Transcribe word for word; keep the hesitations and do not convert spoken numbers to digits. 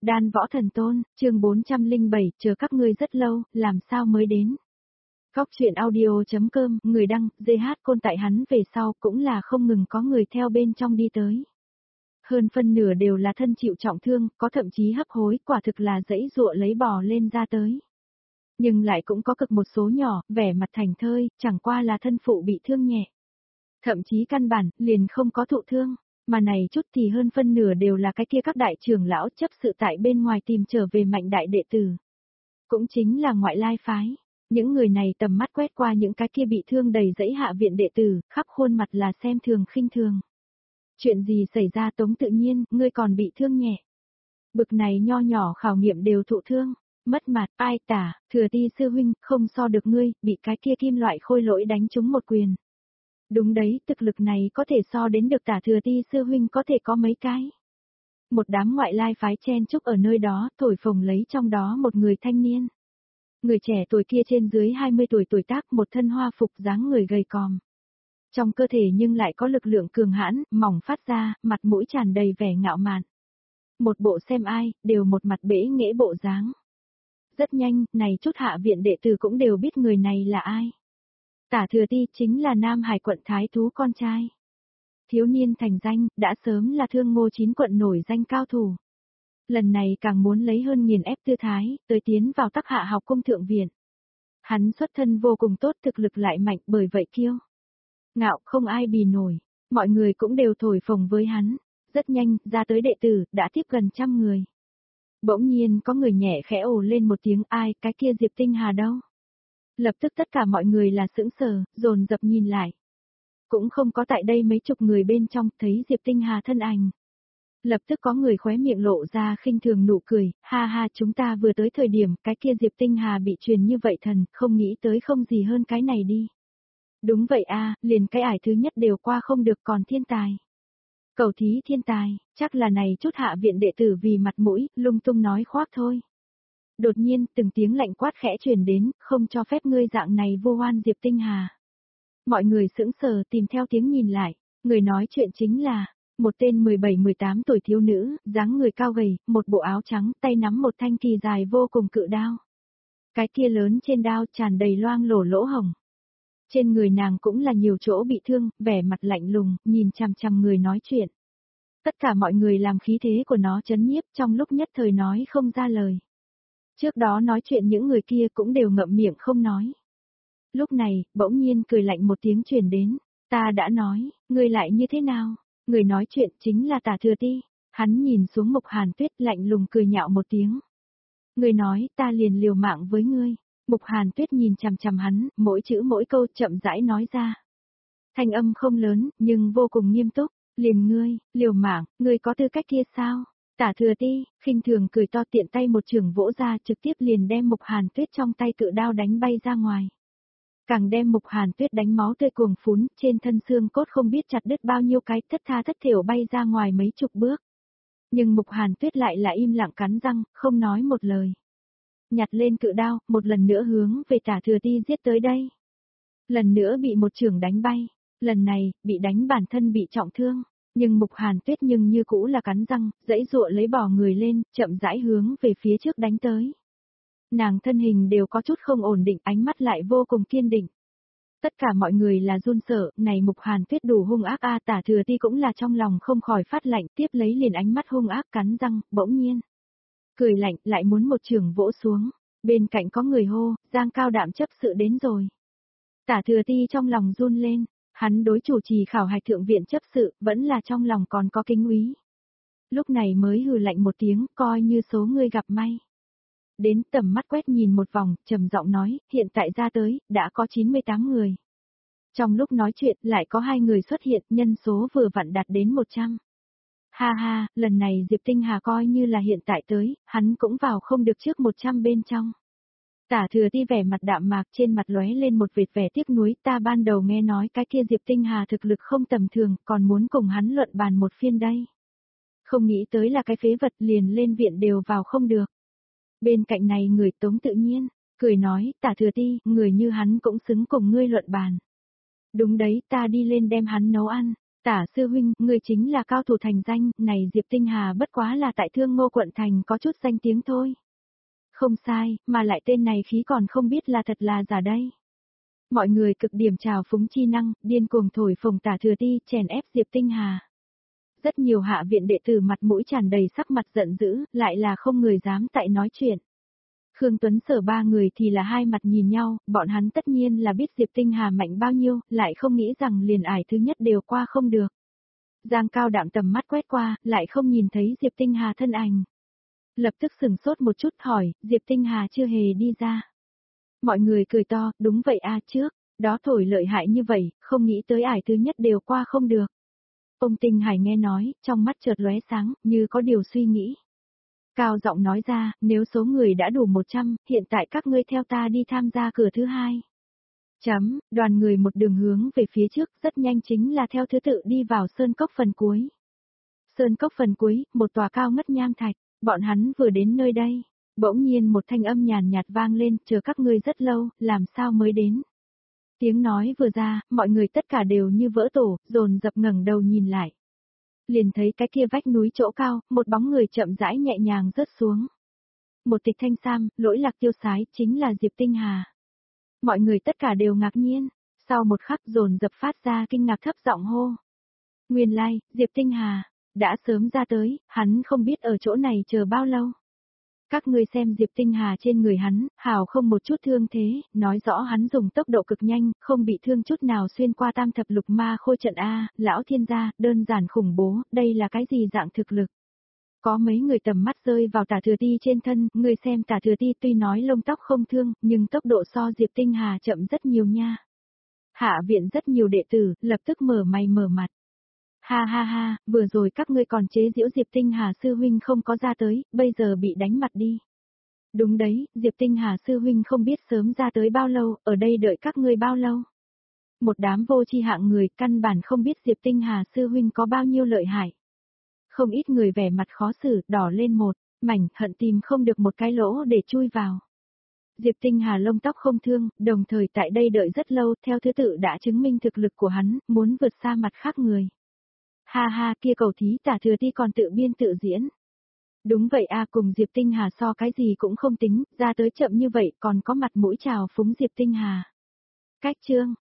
Đan Võ Thần Tôn, chương bốn trăm lẻ bảy, chờ các ngươi rất lâu, làm sao mới đến. Góc truyện audio.com, người đăng, giê hát Côn tại hắn về sau cũng là không ngừng có người theo bên trong đi tới. Hơn phân nửa đều là thân chịu trọng thương, có thậm chí hấp hối, quả thực là dãy dụa lấy bò lên ra tới. Nhưng lại cũng có cực một số nhỏ, vẻ mặt thành thơi, chẳng qua là thân phụ bị thương nhẹ. Thậm chí căn bản, liền không có thụ thương. Mà này chút thì hơn phân nửa đều là cái kia các đại trưởng lão chấp sự tại bên ngoài tìm trở về mạnh đại đệ tử. Cũng chính là ngoại lai phái. Những người này tầm mắt quét qua những cái kia bị thương đầy dẫy hạ viện đệ tử, khắp khuôn mặt là xem thường khinh thường. Chuyện gì xảy ra Tống Tự Nhiên, ngươi còn bị thương nhẹ. Bực này nho nhỏ khảo nghiệm đều thụ thương, mất mặt, ai tả, Thừa Ti sư huynh, không so được ngươi, bị cái kia kim loại khôi lỗi đánh trúng một quyền. Đúng đấy, thực lực này có thể so đến được tả Thừa Ti sư huynh có thể có mấy cái. Một đám ngoại lai phái chen chúc ở nơi đó, thổi phồng lấy trong đó một người thanh niên. Người trẻ tuổi kia trên dưới hai mươi tuổi tuổi tác, một thân hoa phục dáng người gầy còm. Trong cơ thể nhưng lại có lực lượng cường hãn, mỏng phát ra, mặt mũi tràn đầy vẻ ngạo mạn. Một bộ xem ai, đều một mặt bể nghễ bộ dáng. Rất nhanh, này chút hạ viện đệ tử cũng đều biết người này là ai. Tả Thừa Ti chính là Nam Hải quận Thái Thú con trai. Thiếu niên thành danh, đã sớm là thương ngô chín quận nổi danh cao thủ. Lần này càng muốn lấy hơn nghiền ép tư thái, tới tiến vào Tắc Hạ học cung thượng viện. Hắn xuất thân vô cùng tốt, thực lực lại mạnh, bởi vậy kiêu ngạo không ai bì nổi, mọi người cũng đều thổi phồng với hắn. Rất nhanh, ra tới đệ tử, đã tiếp gần trăm người. Bỗng nhiên có người nhẹ khẽ ồ lên một tiếng, ai, cái kia Diệp Tinh Hà đâu? Lập tức tất cả mọi người là sững sờ, dồn dập nhìn lại. Cũng không có tại đây mấy chục người bên trong thấy Diệp Tinh Hà thân ảnh. Lập tức có người khóe miệng lộ ra khinh thường nụ cười, ha ha, chúng ta vừa tới thời điểm cái kia Diệp Tinh Hà bị truyền như vậy thần, không nghĩ tới không gì hơn cái này đi. Đúng vậy a, liền cái ải thứ nhất đều qua không được, còn thiên tài. Cầu thí thiên tài, chắc là này chút hạ viện đệ tử vì mặt mũi, lung tung nói khoác thôi. Đột nhiên, từng tiếng lạnh quát khẽ truyền đến, không cho phép ngươi dạng này vô oan Diệp Tinh Hà. Mọi người sững sờ tìm theo tiếng nhìn lại, người nói chuyện chính là một tên mười bảy mười tám tuổi thiếu nữ, dáng người cao gầy, một bộ áo trắng, tay nắm một thanh kỳ dài vô cùng cự đao. Cái kia lớn trên đao tràn đầy loang lổ lỗ hồng. Trên người nàng cũng là nhiều chỗ bị thương, vẻ mặt lạnh lùng, nhìn chằm chằm người nói chuyện. Tất cả mọi người làm khí thế của nó chấn nhiếp, trong lúc nhất thời nói không ra lời. Trước đó nói chuyện những người kia cũng đều ngậm miệng không nói. Lúc này, bỗng nhiên cười lạnh một tiếng truyền đến, ta đã nói, ngươi lại như thế nào? Người nói chuyện chính là Tả Thừa Ti. Hắn nhìn xuống Mục Hàn Tuyết lạnh lùng cười nhạo một tiếng. Ngươi nói, ta liền liều mạng với ngươi. Mục Hàn Tuyết nhìn chằm chằm hắn, mỗi chữ mỗi câu chậm rãi nói ra. Thanh âm không lớn, nhưng vô cùng nghiêm túc, liền ngươi, liều mạng, ngươi có tư cách kia sao? Tả Thừa Ti, khinh thường cười to, tiện tay một chưởng vỗ ra, trực tiếp liền đem Mục Hàn Tuyết trong tay cự đao đánh bay ra ngoài. Càng đem Mục Hàn Tuyết đánh máu tươi cuồng phún, trên thân xương cốt không biết chặt đứt bao nhiêu cái, thất tha thất thểu bay ra ngoài mấy chục bước. Nhưng Mục Hàn Tuyết lại là im lặng cắn răng, không nói một lời. Nhặt lên cự đao, một lần nữa hướng về Tả Thừa Ti giết tới đây. Lần nữa bị một chưởng đánh bay, lần này, bị đánh bản thân bị trọng thương. Nhưng Mục Hàn Tuyết nhưng như cũ là cắn răng, dãy dụa lấy bò người lên, chậm rãi hướng về phía trước đánh tới. Nàng thân hình đều có chút không ổn định, ánh mắt lại vô cùng kiên định. Tất cả mọi người là run sợ, này Mục Hàn Tuyết đủ hung ác a, Tả Thừa Ti cũng là trong lòng không khỏi phát lạnh, tiếp lấy liền ánh mắt hung ác cắn răng, bỗng nhiên. Cười lạnh, lại muốn một chưởng vỗ xuống, bên cạnh có người hô, Giang Cao Đạm chấp sự đến rồi. Tả Thừa Ti trong lòng run lên, hắn đối chủ trì khảo hạch thượng viện chấp sự, vẫn là trong lòng còn có kính úy. Lúc này mới hừ lạnh một tiếng, coi như số người gặp may. Đến tầm mắt quét nhìn một vòng, trầm giọng nói, hiện tại ra tới, đã có chín mươi tám người. Trong lúc nói chuyện, lại có hai người xuất hiện, nhân số vừa vặn đạt đến một trăm. Ha ha, lần này Diệp Tinh Hà coi như là hiện tại tới, hắn cũng vào không được trước một trăm bên trong. Tả Thừa Ti vẻ mặt đạm mạc, trên mặt lóe lên một vệt vẻ tiếc nuối, ta ban đầu nghe nói cái kia Diệp Tinh Hà thực lực không tầm thường, còn muốn cùng hắn luận bàn một phiên đây. Không nghĩ tới là cái phế vật liền lên viện đều vào không được. Bên cạnh này người Tống Tự Nhiên, cười nói, Tả Thừa Ti, người như hắn cũng xứng cùng ngươi luận bàn. Đúng đấy, ta đi lên đem hắn nấu ăn. Tả sư huynh, ngươi chính là cao thủ thành danh, này Diệp Tinh Hà bất quá là tại Thương Ngô quận thành có chút danh tiếng thôi. Không sai, mà lại tên này khí còn không biết là thật là giả đây. Mọi người cực điểm trào phúng chi năng, điên cuồng thổi phồng Tả Thừa Ti, chèn ép Diệp Tinh Hà. Rất nhiều hạ viện đệ tử mặt mũi tràn đầy sắc mặt giận dữ, lại là không người dám tại nói chuyện. Khương Tuấn Sở ba người thì là hai mặt nhìn nhau, bọn hắn tất nhiên là biết Diệp Tinh Hà mạnh bao nhiêu, lại không nghĩ rằng liền ải thứ nhất đều qua không được. Giang Cao Đạm tầm mắt quét qua, lại không nhìn thấy Diệp Tinh Hà thân ảnh. Lập tức sừng sốt một chút hỏi, Diệp Tinh Hà chưa hề đi ra. Mọi người cười to, đúng vậy a trước, đó thổi lợi hại như vậy, không nghĩ tới ải thứ nhất đều qua không được. Ông Tinh Hải nghe nói, trong mắt chợt lóe sáng, như có điều suy nghĩ. Cao giọng nói ra, nếu số người đã đủ một trăm, hiện tại các ngươi theo ta đi tham gia cửa thứ hai. Chấm, đoàn người một đường hướng về phía trước, rất nhanh chính là theo thứ tự đi vào sơn cốc phần cuối. Sơn cốc phần cuối, một tòa cao ngất nham thạch, bọn hắn vừa đến nơi đây. Bỗng nhiên một thanh âm nhàn nhạt vang lên, chờ các ngươi rất lâu, làm sao mới đến. Tiếng nói vừa ra, mọi người tất cả đều như vỡ tổ, dồn dập ngẩng đầu nhìn lại. Liền thấy cái kia vách núi chỗ cao, một bóng người chậm rãi nhẹ nhàng rớt xuống. Một tịch thanh sam, lỗi lạc tiêu sái, chính là Diệp Tinh Hà. Mọi người tất cả đều ngạc nhiên, sau một khắc dồn dập phát ra kinh ngạc thấp giọng hô. Nguyên lai, like, Diệp Tinh Hà, đã sớm ra tới, hắn không biết ở chỗ này chờ bao lâu. Các ngươi xem Diệp Tinh Hà trên người hắn, hào không một chút thương thế, nói rõ hắn dùng tốc độ cực nhanh, không bị thương chút nào xuyên qua tam thập lục ma khôi trận A, lão thiên gia, đơn giản khủng bố, đây là cái gì dạng thực lực. Có mấy người tầm mắt rơi vào Tả Thừa Ti trên thân, người xem Tả Thừa Ti tuy nói lông tóc không thương, nhưng tốc độ so Diệp Tinh Hà chậm rất nhiều nha. Hạ viện rất nhiều đệ tử, lập tức mở mày mở mặt. Ha ha ha, vừa rồi các ngươi còn chế giễu Diệp Tinh Hà sư huynh không có ra tới, bây giờ bị đánh mặt đi. Đúng đấy, Diệp Tinh Hà sư huynh không biết sớm ra tới bao lâu, ở đây đợi các ngươi bao lâu. Một đám vô tri hạng người căn bản không biết Diệp Tinh Hà sư huynh có bao nhiêu lợi hại. Không ít người vẻ mặt khó xử, đỏ lên một, mảnh hận tìm không được một cái lỗ để chui vào. Diệp Tinh Hà lông tóc không thương, đồng thời tại đây đợi rất lâu, theo thứ tự đã chứng minh thực lực của hắn, muốn vượt xa mặt khác người. Ha ha, kia cầu thí Tả Thừa Ti còn tự biên tự diễn. Đúng vậy a, cùng Diệp Tinh Hà so cái gì cũng không tính, ra tới chậm như vậy còn có mặt mũi chào phúng Diệp Tinh Hà. Cách chương